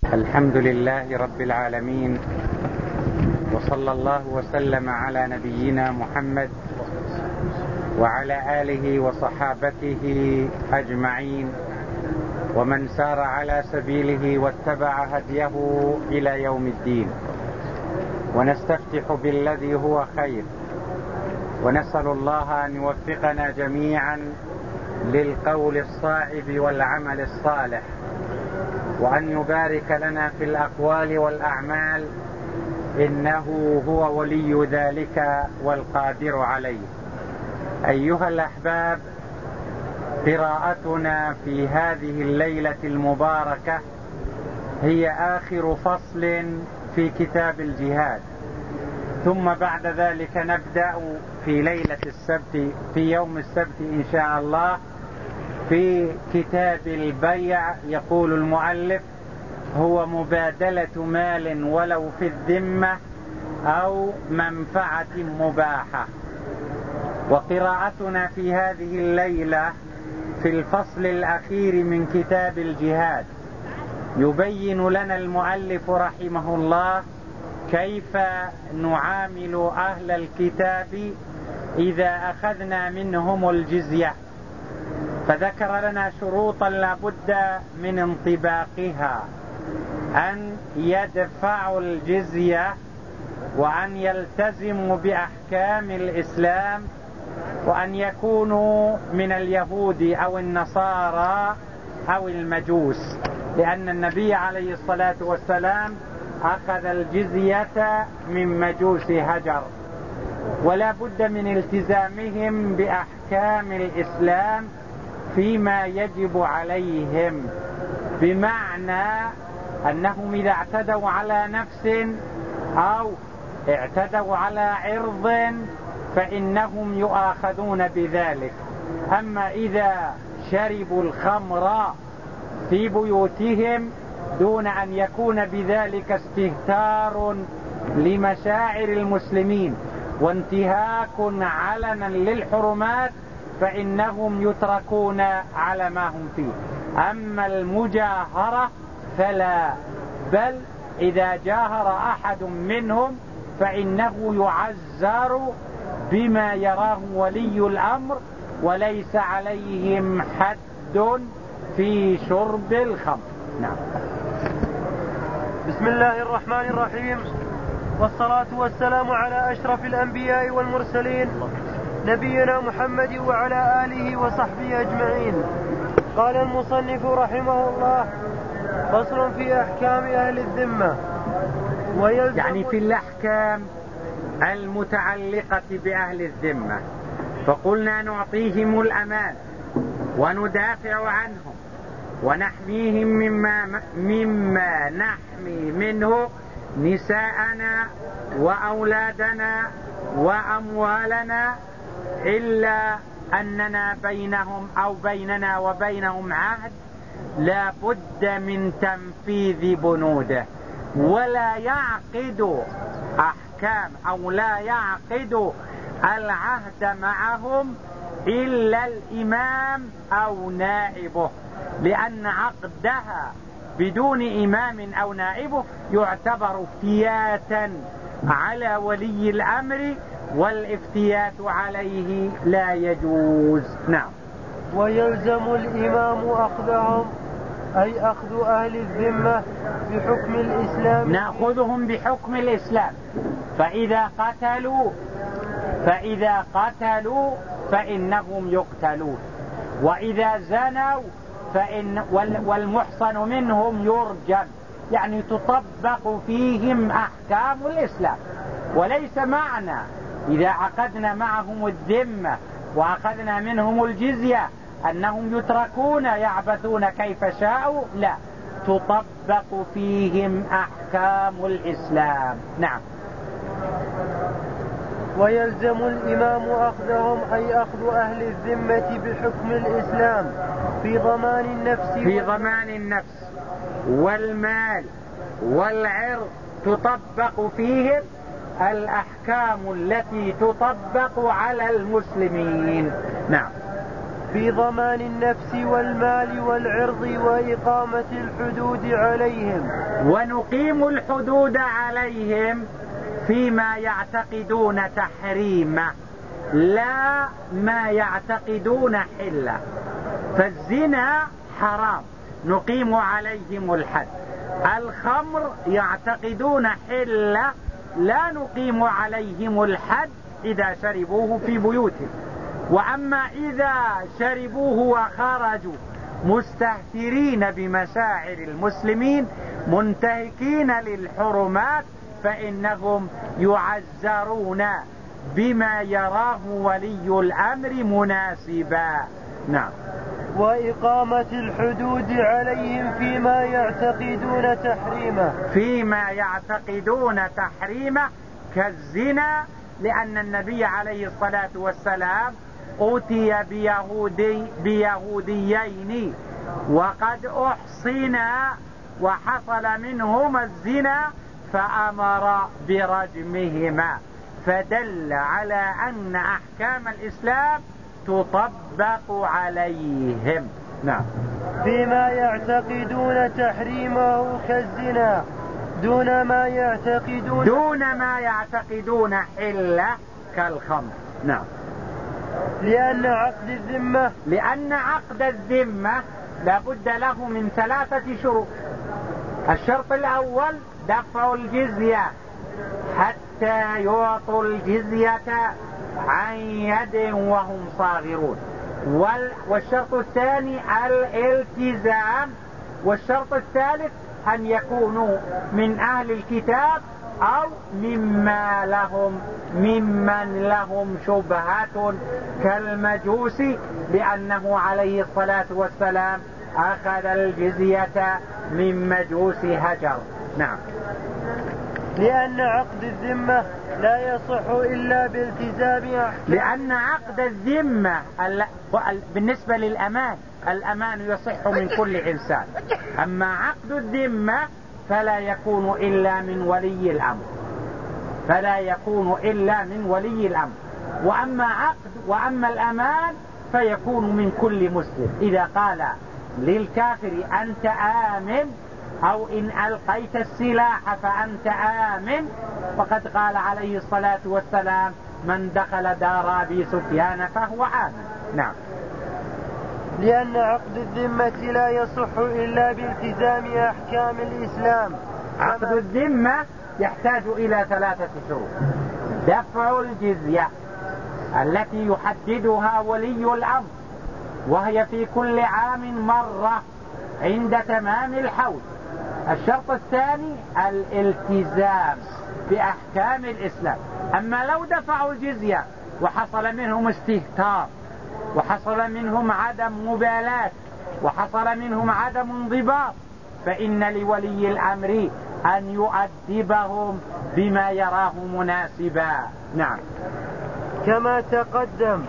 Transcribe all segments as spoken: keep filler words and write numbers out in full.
الحمد لله رب العالمين، وصلى الله وسلم على نبينا محمد وعلى آله وصحابته أجمعين ومن سار على سبيله واتبع هديه إلى يوم الدين. ونستفتح بالذي هو خير، ونسأل الله أن يوفقنا جميعا للقول الصائب والعمل الصالح، وأن يبارك لنا في الأقوال والأعمال، إنه هو ولي ذلك والقادر عليه. أيها الأحباب، قراءتنا في هذه الليلة المباركة هي آخر فصل في كتاب الجهاد، ثم بعد ذلك نبدأ في ليلة السبت في يوم السبت إن شاء الله في كتاب البيع. يقول المؤلف: هو مبادلة مال ولو في الذمة أو منفعة مباحة. وقراءتنا في هذه الليلة في الفصل الأخير من كتاب الجهاد يبين لنا المؤلف رحمه الله كيف نعامل أهل الكتاب إذا أخذنا منهم الجزية، فذكر لنا شروطا لا بد من انطباقها: أن يدفعوا الجزية، وأن يلتزموا بأحكام الإسلام، وأن يكونوا من اليهود أو النصارى أو المجوس، لأن النبي عليه الصلاة والسلام أخذ الجزية من مجوس هجر. ولا بد من التزامهم بأحكام الإسلام فيما يجب عليهم، بمعنى أنهم إذا اعتدوا على نفس أو اعتدوا على عرض فإنهم يؤاخذون بذلك. أما إذا شربوا الخمر في بيوتهم دون أن يكون بذلك استهتار لمشاعر المسلمين وانتهاك علنا للحرمات فإنهم يتركون على ما هم فيه. أما المجاهرة فلا، بل إذا جاهر أحد منهم فإنه يعزر بما يراه ولي الأمر، وليس عليهم حد في شرب الخمر. نعم. بسم الله الرحمن الرحيم، والصلاة والسلام على أشرف الأنبياء والمرسلين نبينا محمد وعلى آله وصحبه أجمعين. قال المصنف رحمه الله: فصل في أحكام أهل الذمة. يعني في الأحكام المتعلقة بأهل الذمة، فقلنا نعطيهم الأمان وندافع عنهم ونحميهم مما, مما نحمي منه نساءنا وأولادنا وأموالنا، إلا أننا بينهم أو بيننا وبينهم عهد لا بد من تنفيذ بنوده، ولا يعقد أحكام أو لا يعقد العهد معهم إلا الإمام أو نائبه، لأن عقدها بدون إمام أو نائبه يعتبر افتياتا على ولي الأمر، والافتيات عليه لا يجوز. نعم. ويلزم الإمام أخذهم، أي أخذ أهل الذمة بحكم الإسلام. نأخذهم بحكم الإسلام، فإذا قتلوا فإذا قتلوا فإنهم يقتلون، وإذا زنوا فإن والمحصن منهم يرجم، يعني تطبق فيهم أحكام الإسلام. وليس معنى إذا عقدنا معهم الذمة وأخذنا منهم الجزية أنهم يتركون يعبثون كيف شاءوا، لا، تطبق فيهم أحكام الإسلام. نعم. ويلزم الإمام أخذهم، أي أخذ أهل الذمة بحكم الإسلام في ضمان النفس في ضمان النفس والمال والعرض، تطبق فيهم الأحكام التي تطبق على المسلمين. نعم. في ضمان النفس والمال والعرض وإقامة الحدود عليهم. ونقيم الحدود عليهم فيما يعتقدون تحريمه لا ما يعتقدون حله. فالزنا حرام نقيم عليهم الحد. الخمر يعتقدون حله لا نقيم عليهم الحد إذا شربوه في بيوتهم. وأما إذا شربوه وخرجوا مستهترين بمشاعر المسلمين منتهكين للحرمات فإنهم يعزرون بما يراه ولي الأمر مناسبا. نعم. وإقامة الحدود عليهم فيما يعتقدون تحريمه فيما يعتقدون تحريمه كالزنا، لأن النبي عليه الصلاة والسلام أوتي بيهودي بيهوديين وقد أحصنا وحصل منهما الزنا فأمر برجمهما، فدل على أن أحكام الإسلام تطبق عليهم. نعم. فيما يعتقدون تحريمه كالزنا دون ما يعتقدون دون ما يعتقدون حلة كالخمر. نعم. لأن عقد الذمة لأن عقد الذمة لابد له من ثلاثة شروط. الشرط الأول دفع الجزية حتى يعطوا الجزية عن يد وهم صاغرون، والشرط الثاني الالتزام، والشرط الثالث أن يكونوا من أهل الكتاب أو مما لهم ممن لهم شبهة كالمجوس، لأنه عليه الصلاة والسلام أخذ الجزية من مجوس هجر. نعم. لأن عقد الذمة لا يصح إلا بالتزام أحكام. لأن عقد الذمة بالنسبة للأمان، الأمان يصح من كل إنسان، أما عقد الذمة فلا يكون إلا من ولي الأمر، فلا يكون إلا من ولي الأمر. وأما عقد وأما الأمان فيكون من كل مسلم. إذا قال للكافر أنت آمن أو إن ألقيت السلاح فأنت آمن، وقد قال عليه الصلاة والسلام من دخل دار أبي سفيان فهو آمن. نعم. لأن عقد الذمة لا يصح إلا بالتزام أحكام الإسلام. عقد الذمة يحتاج إلى ثلاثة شروط: دفع الجزية التي يحددها ولي الأمر وهي في كل عام مرة عند تمام الحول. الشرط الثاني الالتزام بأحكام الإسلام. أما لو دفعوا الجزية وحصل منهم استهتار وحصل منهم عدم مبالاة وحصل منهم عدم انضباط فإن لولي الأمر أن يؤدبهم بما يراه مناسبا. نعم. كما تقدم.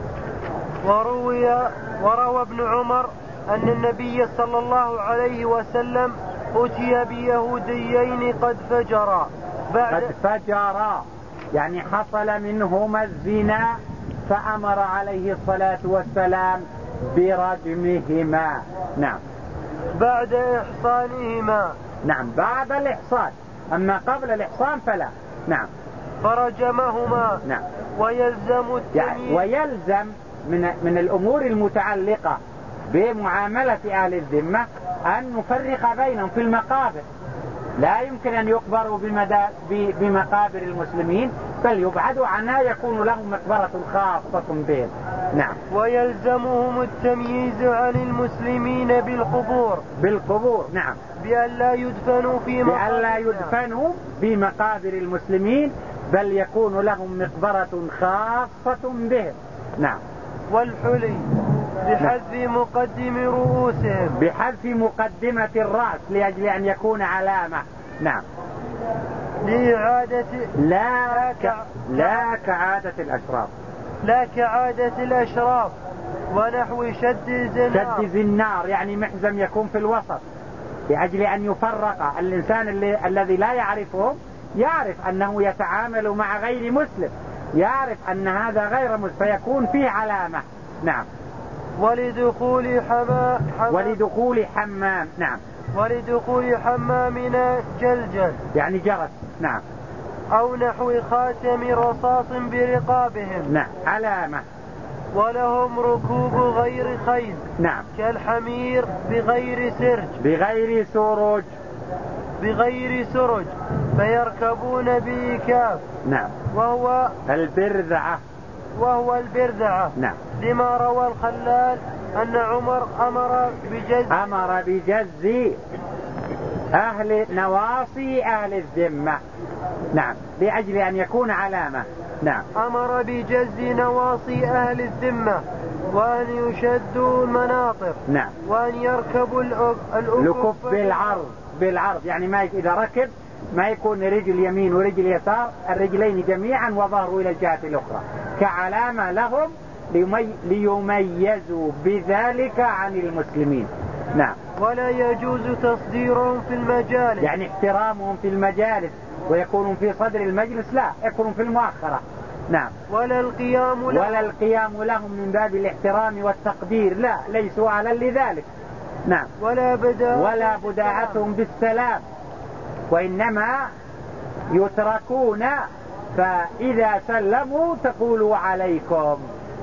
وروي وروى ابن عمر أن النبي صلى الله عليه وسلم أتي بيهوديين قد فجرا بعد قد فجرا يعني حصل منهما الزنا، فأمر عليه الصلاة والسلام برجمهما. نعم. بعد إحصانهما. نعم، بعد الإحصان، أما قبل الإحصان فلا. نعم. فرجمهما. نعم. ويلزم التمييز يعني ويلزم من من الأمور المتعلقة بمعاملة أهل الذمة أن نفرق بينهم في المقابر. لا يمكن أن يقبروا بمقابر المسلمين، بل يبعدوا عنها، يكون لهم مقبرة خاصة بهم. نعم. ويلزمهم التمييز عن المسلمين بالقبور. بالقبور. نعم. بأن لا يدفنوا في مقابر بأن لا يدفنوا بمقابر المسلمين، بل يكون لهم مقبرة خاصة بهم. نعم. والحلي بحذف مقدم رؤوسهم. بحذف مقدمة الرأس لأجل أن يكون علامة. نعم. لإعادة لا ك... لا كعادة الأشراف. لا كعادة الأشراف. ونحو شد زنار. شد زنار يعني محزم يكون في الوسط، لأجل أن يفرق الإنسان اللي... الذي لا يعرفه، يعرف أنه يتعامل مع غير مسلم، يعرف أن هذا غير مسلم، فيكون فيه علامة. نعم. ولدخول حمام ولدخول حمام نعم ولدخول حمامنا جلجل يعني جرس نعم أو نحو خاتم رصاص برقابهم نعم علامة. ولهم ركوب غير خيل نعم كالحمير بغير سرج بغير سروج بغير سرج فيركبون بإكاف نعم وهو البرذعة وهو البرذعة نعم لما روى الخلال أن عمر أمر بجز أمر بجز أهل نواصي أهل الذمة نعم لأجل أن يكون علامة. نعم أمر بجز نواصي أهل الذمة وأن يشدوا المناطق نعم وأن يركبوا الأكف بالعرض بالعرض يعني ما إذا ركب ما يكون رجل يمين ورجل يسار الرجلين جميعا وظهروا إلى الجهة الأخرى كعلامة لهم ليميزوا بذلك عن المسلمين. نعم ولا يجوز تصديرهم في المجالس يعني احترامهم في المجالس ويكونون في صدر المجلس لا يكونون في المؤخرة. نعم ولا القيام لهم ولا القيام لهم من باب الاحترام والتقدير لا ليسوا على لذلك. نعم ولا بداء ولا بداعتهم بالسلام وإنما يتركون فإذا سلموا تقولوا عليكم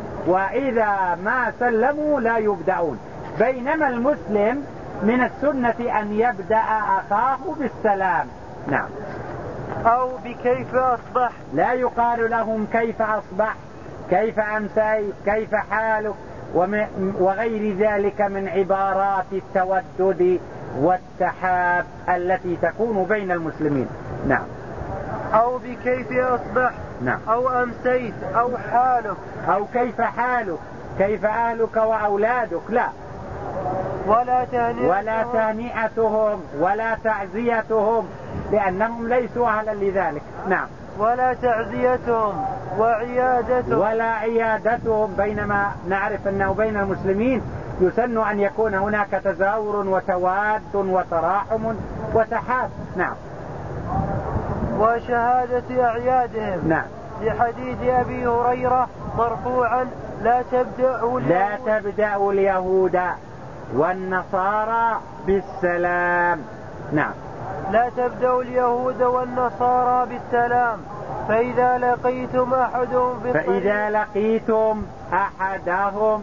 وإذا ما سلموا لا يبدأون بينما المسلم من السنة أن يبدأ أخاه بالسلام. نعم أو بكيف أصبح لا يقال لهم كيف أصبح كيف أمسيت كيف حالك وغير ذلك من عبارات التودد والتحاب التي تكون بين المسلمين. نعم أو بكيف أصبح نعم أو أمسيت أو حالك أو كيف حالك كيف أهلك وأولادك لا ولا تهنئتهم ولا تهنئتهم ولا تعزيتهم لأنهم ليسوا أهلا لذلك. نعم ولا تعزيتهم وعيادتهم ولا عيادتهم بينما نعرف أنه بين المسلمين يسن أن يكون هناك تزاور وتواد وتراحم وتحاب. نعم وشهادة أعيادهم نعم لحديث أبي هريرة مرفوعا لا تبدأ لا تبدأ اليهود والنصارى بالسلام. نعم لا تبدأ اليهود والنصارى بالسلام فإذا لقيتم أحدهم في فإذا لقيتم أحدهم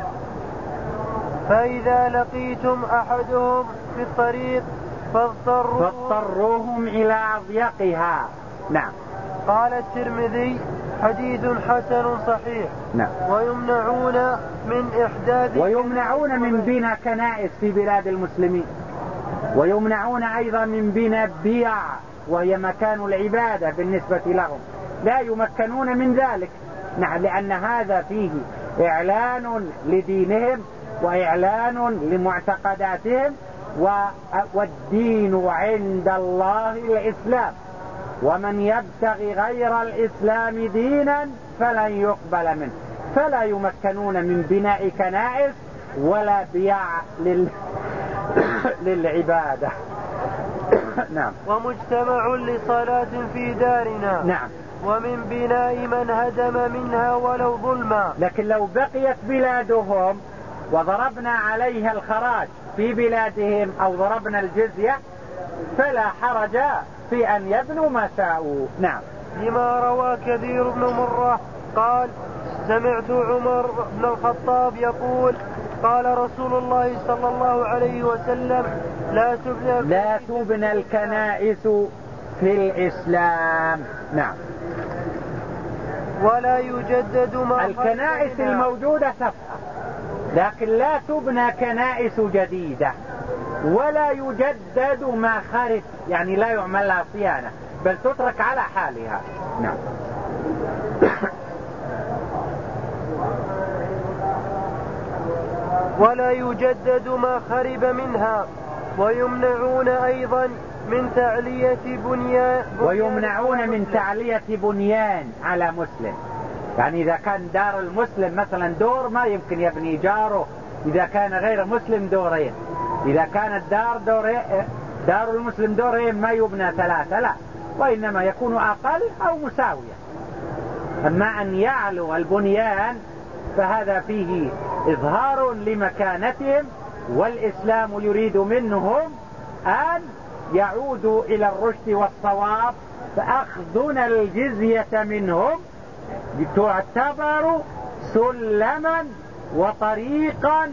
فإذا لقيتم أحدهم في الطريق فاضطروهم, فاضطروهم إلى أضيقها. نعم قال الترمذي حديث حسن صحيح. نعم ويمنعون من إحداث ويمنعون من بناء كنائس في بلاد المسلمين ويمنعون أيضا من بناء بيع وهي مكان العبادة بالنسبة لهم لا يمكنون من ذلك. نعم لأن هذا فيه إعلان لدينهم وإعلان لمعتقداتهم والدين عند الله الإسلام ومن يبتغي غير الإسلام دينا فلن يقبل منه فلا يمكنون من بناء كنائس ولا بيع لل... للعبادة. نعم ومجتمع لصلاة في دارنا نعم ومن بناء من هدم منها ولو ظلما. لكن لو بقيت بلادهم وضربنا عليها الخراج في بلادهم أو ضربنا الجزية فلا حرج في أن يبنوا ما شاءوا. نعم لما روى كثير بن مرة قال سمعت عمر بن الخطاب يقول قال رسول الله صلى الله عليه وسلم لا تبنى لا تبنى الكنائس في الإسلام. نعم ولا يجدد ما الكنائس الموجودة تبقى لكن لا تبنى كنائس جديدة ولا يجدد ما خرب يعني لا يعمل لها صيانة بل تترك على حالها. نعم ولا يجدد ما خرب منها. ويمنعون أيضا من تعلية بنيان ويمنعون من تعلية بنيان على مسلم يعني إذا كان دار المسلم مثلا دور ما يمكن يبني جاره إذا كان غير مسلم دورين إذا كانت دار دورين دار المسلم دورين ما يبنى ثلاثة لا وإنما يكون أقل أو مساوية. أما أن يعلو البنيان فهذا فيه إظهار لمكانتهم، والإسلام يريد منهم أن يعودوا إلى الرشد والصواب، فأخذنا الجزية منهم تعتبر سلما وطريقا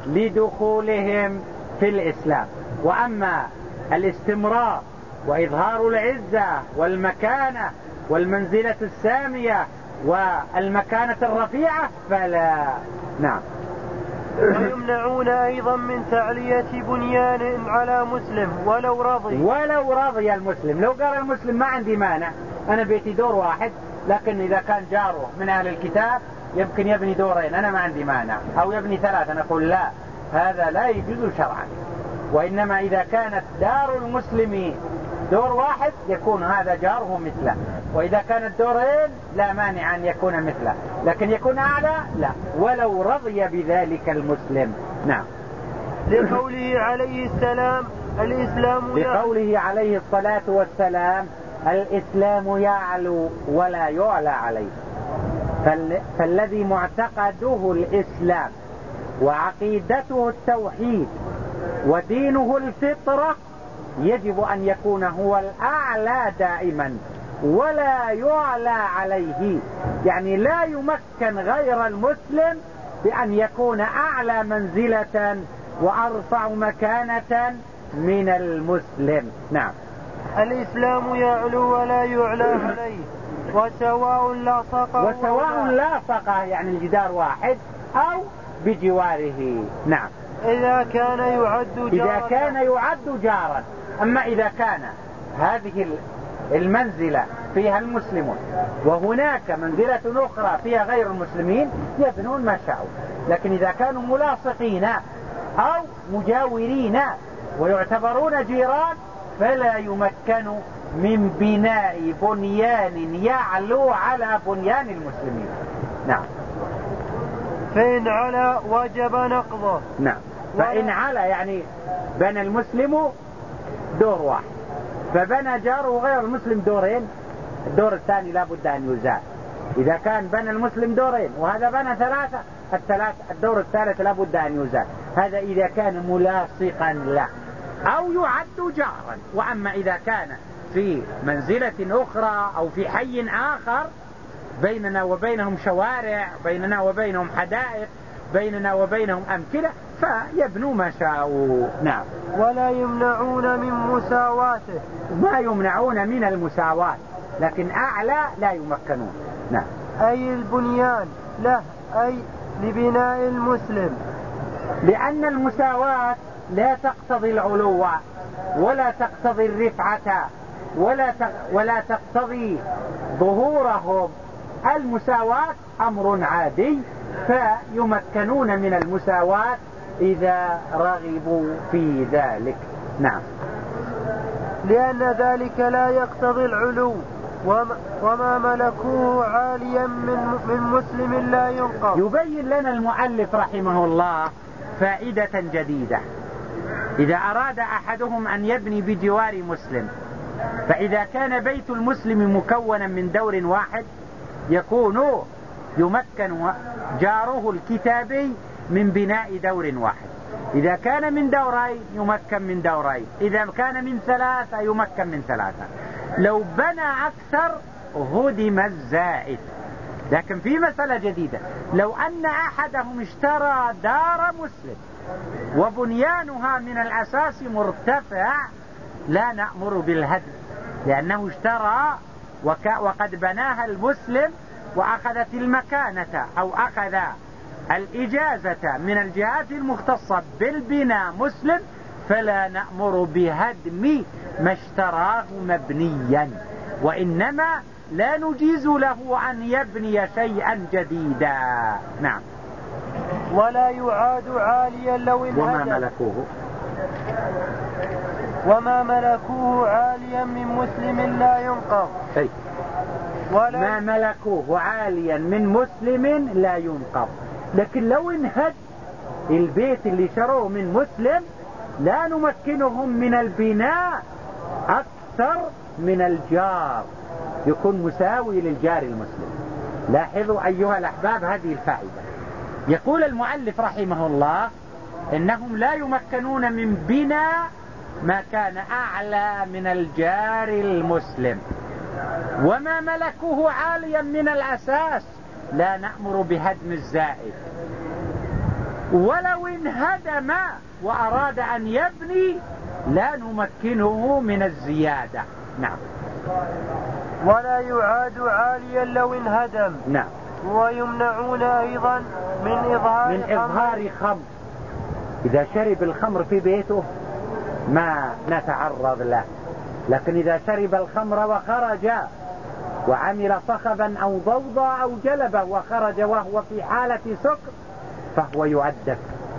لدخولهم في الإسلام. وأما الاستمرار وإظهار العزة والمكانة والمنزلة السامية والمكانة الرفيعة فلا. نعم. ويمنعون أيضا من تعلية بنيان على مسلم ولو رضي ولو رضي المسلم. لو قال المسلم ما عندي مانع، أنا بيتي دور واحد، لكن إذا كان جاره من أهل الكتاب يمكن يبني دورين، أنا ما عندي مانع، أو يبني ثلاثة، نقول لا، هذا لا يجوز شرعا. وإنما إذا كانت دار المسلم دور واحد يكون هذا جاره مثله، وإذا كانت دورين لا مانع أن يكون مثله، لكن يكون أعلى لا، ولو رضي بذلك المسلم. نعم. لقوله عليه السلام الإسلام لقوله عليه الصلاة والسلام الإسلام يعلو ولا يعلى عليه. فال... فالذي معتقده الإسلام وعقيدته التوحيد ودينه الفطرة يجب أن يكون هو الأعلى دائما ولا يعلى عليه، يعني لا يمكن غير المسلم بأن يكون أعلى منزلة وأرفع مكانة من المسلم. نعم. الإسلام يعلو ولا يعلى عليه وسواء لاصقه وسواء لاصقه، يعني الجدار واحد أو بجواره. نعم. إذا كان يعد جارا إذا كان يعد جارا. أما إذا كان هذه المنزلة فيها المسلمون وهناك منزلة أخرى فيها غير المسلمين يبنون ما شاءوا، لكن إذا كانوا ملاصقين أو مجاورين ويعتبرون جيران فلا يمكن من بناء بنيان يعلو على بنيان المسلمين. نعم. فإن علا وجب نقضه. نعم. فإن علا يعني بنى المسلم دور واحد فبنى جاره غير المسلم دورين، الدور الثاني لا بد أن يزال. إذا كان بنى المسلم دورين وهذا بنى ثلاثة، الثلاث الدور الثالث لا بد أن يزال. هذا إذا كان ملاصقا له أو يعد جارا. وأما إذا كان في منزلة أخرى أو في حي آخر بيننا وبينهم شوارع، بيننا وبينهم حدائق، بيننا وبينهم أمكنة، فيبنوا ما شاءوا. نعم. ولا يمنعون من مساواته. ما يمنعون من المساواة، لكن أعلى لا يمكنون. نعم. أي البنيان له، أي لبناء المسلم، لأن المساواة لا تقتضي العلو ولا تقتضي الرفعة ولا ولا تقتضي ظهورهم. المساواة أمر عادي، فيمكنون من المساواة إذا رغبوا في ذلك. نعم. لأن ذلك لا يقتضي العلو، وما ملكوه عاليا من من مسلم لا ينقض. يبين لنا المؤلف رحمه الله فائدة جديدة. إذا أراد أحدهم أن يبني بجوار مسلم، فإذا كان بيت المسلم مكونا من دور واحد يكون يمكن جاره الكتابي من بناء دور واحد. إذا كان من دورين يمكن من دورين، إذا كان من ثلاثة يمكن من ثلاثة. لو بنى أكثر هدم الزائد. لكن في مسألة جديدة، لو أن أحدهم اشترى دار مسلم وبنيانها من الأساس مرتفع لا نأمر بالهدم، لأنه اشترى وقد بناها المسلم وأخذت المكانة أو أخذ الإجازة من الجهات المختصة بالبناء مسلم، فلا نأمر بهدم ما اشتراه مبنيا، وإنما لا نجيز له أن يبني شيئا جديدا. نعم. ولا يعاد عاليا لو انهدم. وما ملكوه وما ملكوه عاليا من مسلم لا ينقض. أي. ما ملكوه عاليا من مسلم لا ينقض. لكن لو انهد البيت اللي شروه من مسلم لا نمكنهم من البناء أكثر من الجار، يكون مساوي للجار المسلم. لاحظوا أيها الأحباب هذه الفائدة. يقول المؤلف رحمه الله إنهم لا يمكنون من بناء ما كان أعلى من الجار المسلم، وما ملكوه عاليا من الأساس لا نأمر بهدم الزائد، ولو انهدم وأراد أن يبني لا نمكنه من الزيادة. نعم. ولا يعاد عاليا لو انهدم. نعم. ويمنعون أيضا من إظهار من إظهار خمر. إذا شرب الخمر في بيته ما نتعرض له، لكن إذا شرب الخمر وخرج وعمل صخبا أو ضوضا أو جلبا وخرج وهو في حالة سكر فهو يؤدب.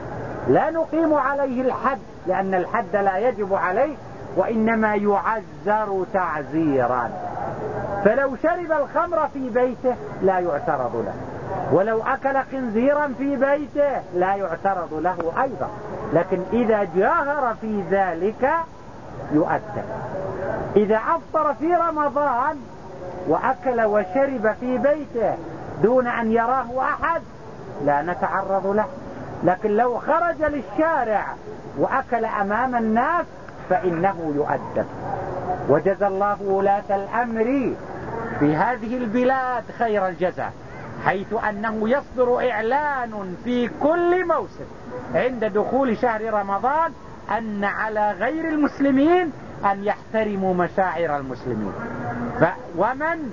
لا نقيم عليه الحد لأن الحد لا يجب عليه، وإنما يعزر تعزيرا. فلو شرب الخمر في بيته لا يعترض له، ولو أكل خنزيرا في بيته لا يعترض له أيضا، لكن إذا جاهر في ذلك يؤدب. إذا أفطر في رمضان وأكل وشرب في بيته دون أن يراه أحد لا نتعرض له، لكن لو خرج للشارع وأكل أمام الناس فإنه يؤدب. وجزى الله ولاة الأمر في هذه البلاد خير الجزاء، حيث أنه يصدر إعلان في كل موسم عند دخول شهر رمضان أن على غير المسلمين أن يحترموا مشاعر المسلمين، ف ومن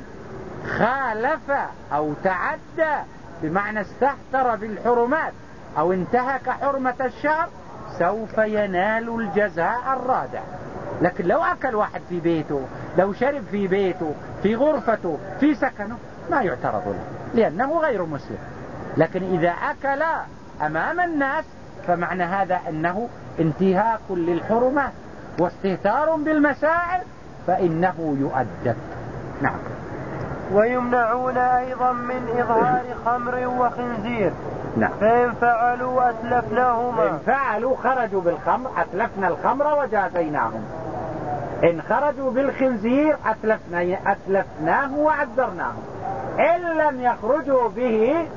خالف أو تعدى بمعنى استهتر بالحرمات أو انتهك حرمة الشهر سوف ينال الجزاء الرادع. لكن لو أكل واحد في بيته، لو شرب في بيته، في غرفته، في سكنه، ما يعترض له لأنه غير مسلم. لكن إذا أكل أمام الناس فمعنى هذا أنه انتهاك للحرمات واستهتار بالمشاعر فإنه يؤدب. نعم. ويمنعون أيضا من إظهار خمر وخنزير. نعم. فإن فعلوا أتلفناهما. إن فعلوا خرجوا بالخمر أتلفنا الخمر وجازيناهم، إن خرجوا بالخنزير أتلفنا أتلفناه وعذرناه، إن لم يخرجوا به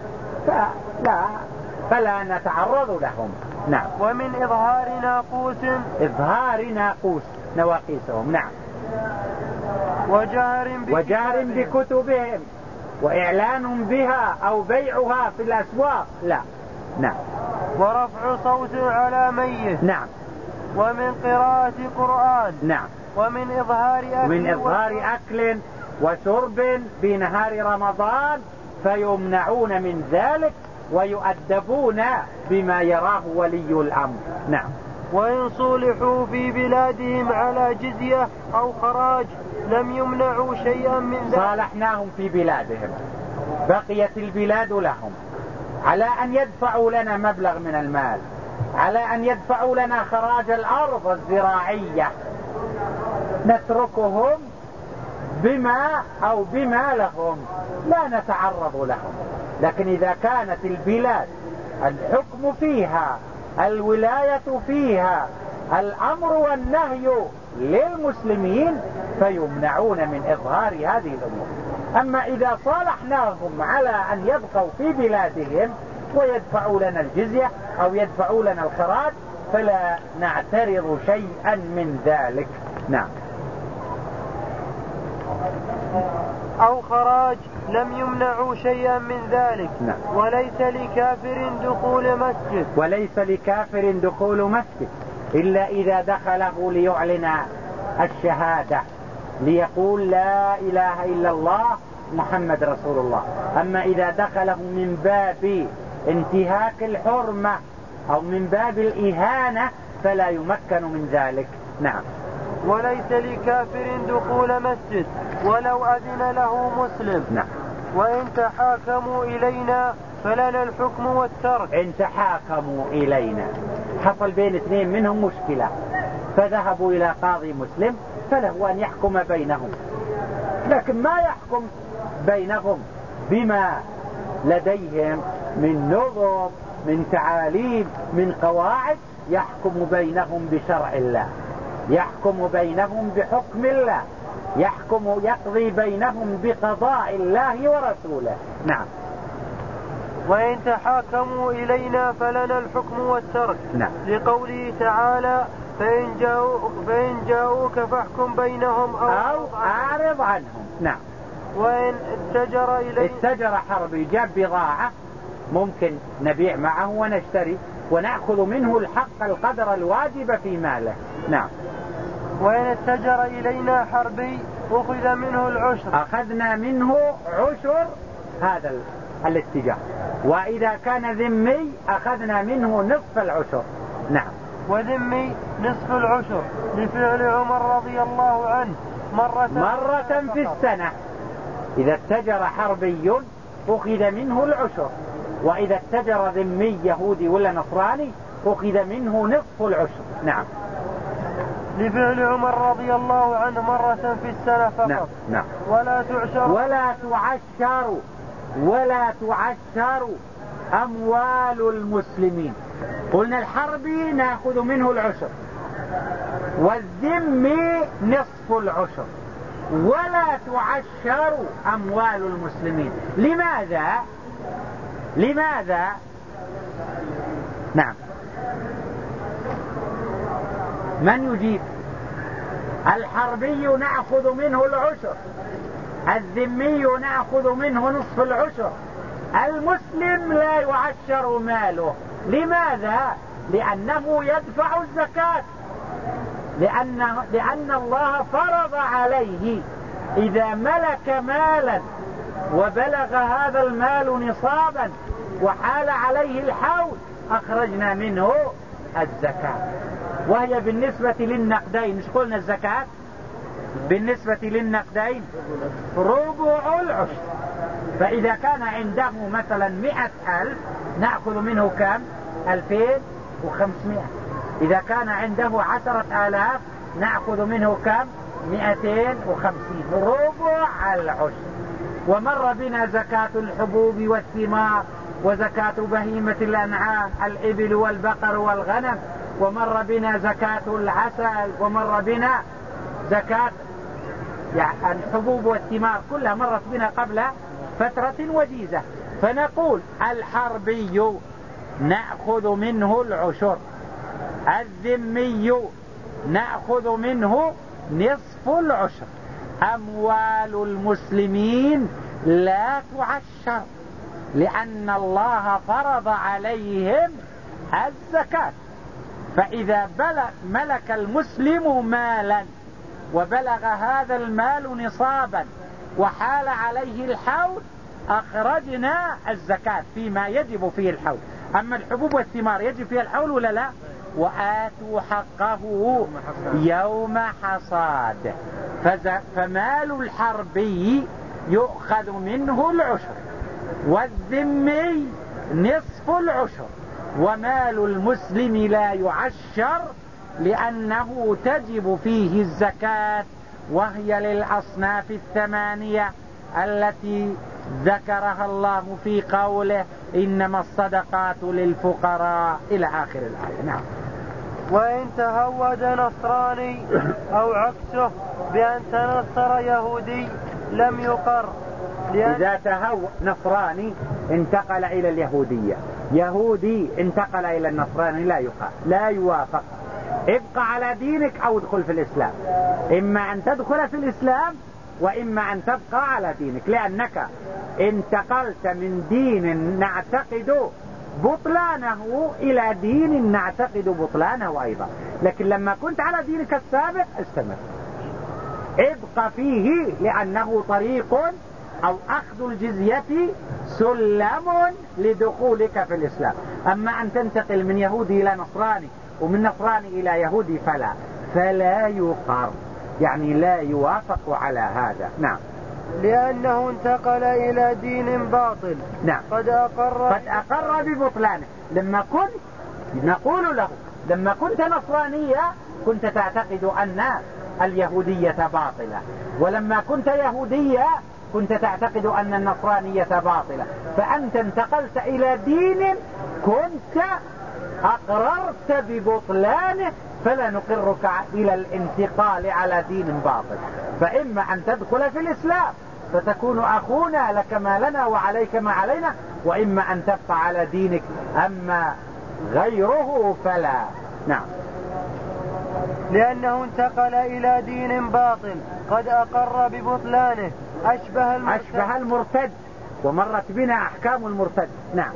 فلا فلا نتعرض لهم. نعم. ومن إظهار ناقوس. إظهار ناقوس نواقيسهم. نعم. وجهر وجهر بكتبهم وإعلان بها أو بيعها في الأسواق لا. نعم. ورفع صوت على ميت. نعم. ومن قراءة قرآن. نعم. ومن إظهار أكل من إظهار أكل وشرب في نهار رمضان فيمنعون من ذلك ويؤدبون بما يراه ولي الأمر. نعم. وإن صلحوا في بلادهم على جزية أو خراج لم يمنعوا شيئا من ذلك. صالحناهم في بلادهم، بقيت البلاد لهم، على أن يدفعوا لنا مبلغ من المال، على أن يدفعوا لنا خراج الأرض الزراعية، نتركهم بما أو بما لهم لا نتعرض لهم. لكن إذا كانت البلاد الحكم فيها، الولاية فيها، الأمر والنهي للمسلمين فيمنعون من إظهار هذه الأمور. أما إذا صالحناهم على أن يبقوا في بلادهم ويدفعوا لنا الجزية أو يدفعوا لنا الخراج فلا نعترض شيئا من ذلك. نعم. أو خراج لم يمنعوا شيئا من ذلك. نعم. وليس لكافر دخول مسجد. وليس لكافر دخول مسجد إلا إذا دخله ليعلن الشهادة، ليقول لا إله إلا الله محمد رسول الله. أما إذا دخله من باب انتهاك الحرمة أو من باب الإهانة فلا يمكن من ذلك. نعم. وليس لكافر دخول مسجد ولو أذن له مسلم. نعم. وإن تحاكموا إلينا فلنا الحكم والترك. إن تحاكموا إلينا، حصل بين اثنين منهم مشكلة فذهبوا إلى قاضي مسلم فله أن يحكم بينهم، لكن ما يحكم بينهم بما لديهم من نظم، من تعاليم، من قواعد، يحكم بينهم بشرع الله، يحكم بينهم بحكم الله، يحكم يقضي بينهم بقضاء الله ورسوله. نعم. وإن تحاكموا إلينا فلنا الحكم والترك. نعم. لقوله تعالى فإن جاءوك, فإن جاءوك فاحكم بينهم أو, أو أعرض عنهم. نعم. وإن اتجر إلينا اتجر حربي جاب بضاعة ممكن نبيع معه ونشتري ونأخذ منه الحق القدر الواجب في ماله. نعم. وإن اتجر إلينا حربي أخذ منه العشر، أخذنا منه عشر هذا الاتجار، وإذا كان ذمي أخذنا منه نصف العشر. نعم. وذمي نصف العشر لفعل عمر رضي الله عنه مرة, مرة في السنة. إذا اتجر حربي أخذ منه العشر، وإذا اتجر ذمي يهودي ولا نصراني أخذ منه نصف العشر. نعم. لفعل عمر رضي الله عنه مرة في السنة فقط. نعم. نعم. ولا تعشر ولا تعشر ولا تعشر أموال المسلمين. قلنا الحربي نأخذ منه العشر، والذمي نصف العشر، ولا تعشر أموال المسلمين. لماذا؟ لماذا؟ نعم. من يجيب؟ الحربي نأخذ منه العشر، الذمي نأخذ منه نصف العشر، المسلم لا يعشر ماله. لماذا؟ لأنه يدفع الزكاة، لأن, لأن الله فرض عليه إذا ملك مالا وبلغ هذا المال نصابا وحال عليه الحول أخرجنا منه الزكاة، وهي بالنسبة للنقدين. مش قلنا الزكاة بالنسبة للنقدين ربع العشر. فإذا كان عنده مثلا مئة ألف نأخذ منه كم؟ ألفين وخمسمائة. إذا كان عنده عشرة آلاف نأخذ منه كم؟ مئتين وخمسين، ربع العشر. ومر بنا زكاة الحبوب والثمار، وزكاة بهيمة الأنعام الإبل والبقر والغنم، ومر بنا زكاة العسل، ومر بنا زكاة يعني الحبوب والثمار، كلها مرت بنا قبل فترة وجيزة. فنقول الحربي نأخذ منه العشر، الذمي نأخذ منه نصف العشر، أموال المسلمين لا تعشر لأن الله فرض عليهم الزكاة. فإذا بلغ ملك المسلم مالا وبلغ هذا المال نصابا وحال عليه الحول أخرجنا الزكاة فيما يجب فيه الحول. أما الحبوب والثمار يجب فيها الحول ولا لا؟ وآتوا حقه يوم حصاد. فمال الحربي يؤخذ منه العشر، والذمي نصف العشر، ومال المسلم لا يعشر لأنه تجب فيه الزكاة، وهي للأصناف الثمانية التي ذكرها الله في قوله إنما الصدقات للفقراء إلى آخر الآية. نعم. وإن تهود نصراني أو عكسه بأن تنصر يهودي لم يقر. إذا تهود نصراني انتقل إلى اليهودية، يهودي انتقل إلى النصراني لا يقر، لا يوافق. ابقى على دينك أو ادخل في الإسلام، إما أن تدخل في الإسلام وإما أن تبقى على دينك، لأنك انتقلت من دين نعتقد بطلانه إلى دين نعتقد بطلانه أيضا. لكن لما كنت على دينك السابق استمر، ابقى فيه، لأنه طريق أو أخذ الجزية سلم لدخولك في الإسلام. أما أن تنتقل من يهودي إلى نصراني ومن نصراني إلى يهودي فلا فلا يقر، يعني لا يوافق على هذا. نعم. لأنه انتقل إلى دين باطل. نعم. قد أقر قد أقر ببطلانه. لما كنت نقول له لما كنت نصرانيا كنت تعتقد أن اليهودية باطلة، ولما كنت يهوديا كنت تعتقد أن النصرانية باطلة، فأنت انتقلت إلى دين كنت أقررت ببطلانه، فلا نقرك إلى الانتقال على دين باطل. فإما أن تدخل في الإسلام فتكون أخونا لك ما لنا وعليك ما علينا، وإما أن تبقى على دينك، أما غيره فلا. نعم. لأنه انتقل إلى دين باطل قد أقر ببطلانه أشبه المرتد, أشبه المرتد ومرت بنا أحكام المرتد. نعم.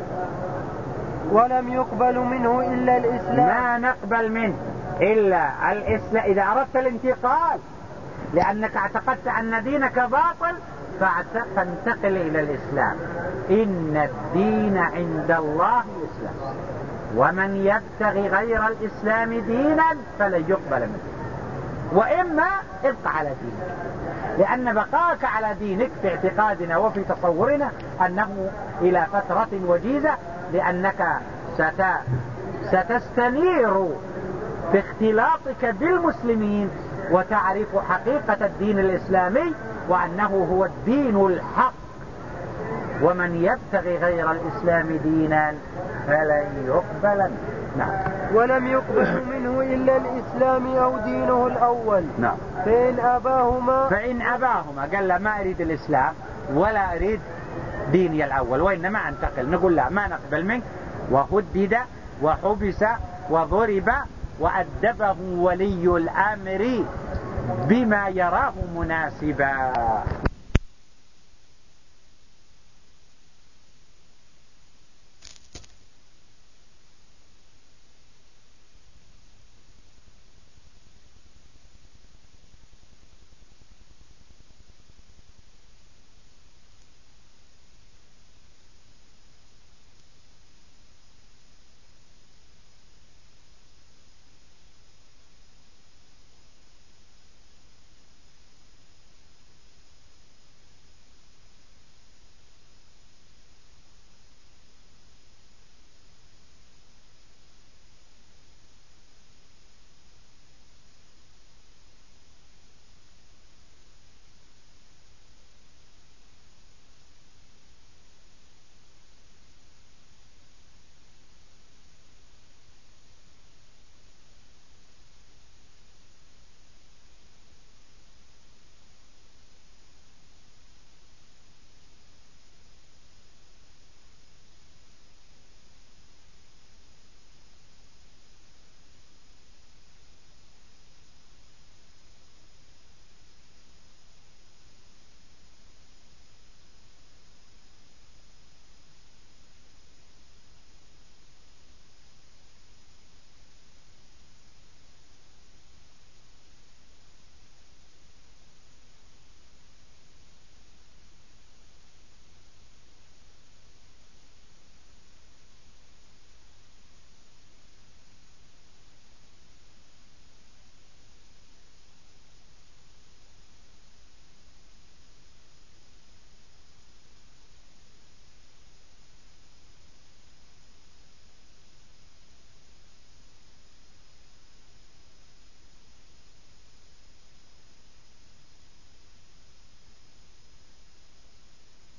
ولم يقبل منه إلا الإسلام. ما نقبل منه إلا الإسلام إذا أردت الانتقال، لأنك اعتقدت أن دينك باطل فانتقل إلى الإسلام. إن الدين عند الله الإسلام، ومن يبتغي غير الإسلام دينا فلن يقبل منه. وإما ابقى على دينك، لأن بقاك على دينك في اعتقادنا وفي تصورنا أنه إلى فترة وجيزة، لأنك ست... ستستنير في اختلاطك بالمسلمين وتعرف حقيقة الدين الإسلامي وأنه هو الدين الحق. ومن يبتغي غير الإسلام دينا فلن يقبل منه. نعم. ولم يقبل منه إلا الإسلام أو دينه الأول. نعم. فإن أباهما فإن أباهما قال لا ما أريد الإسلام ولا أريد ديني الأول وإنما أنتقل، نقول لا ما نقبل منك، وهدد وحبس وضرب وأدبه ولي الأمر بما يراه مناسبا.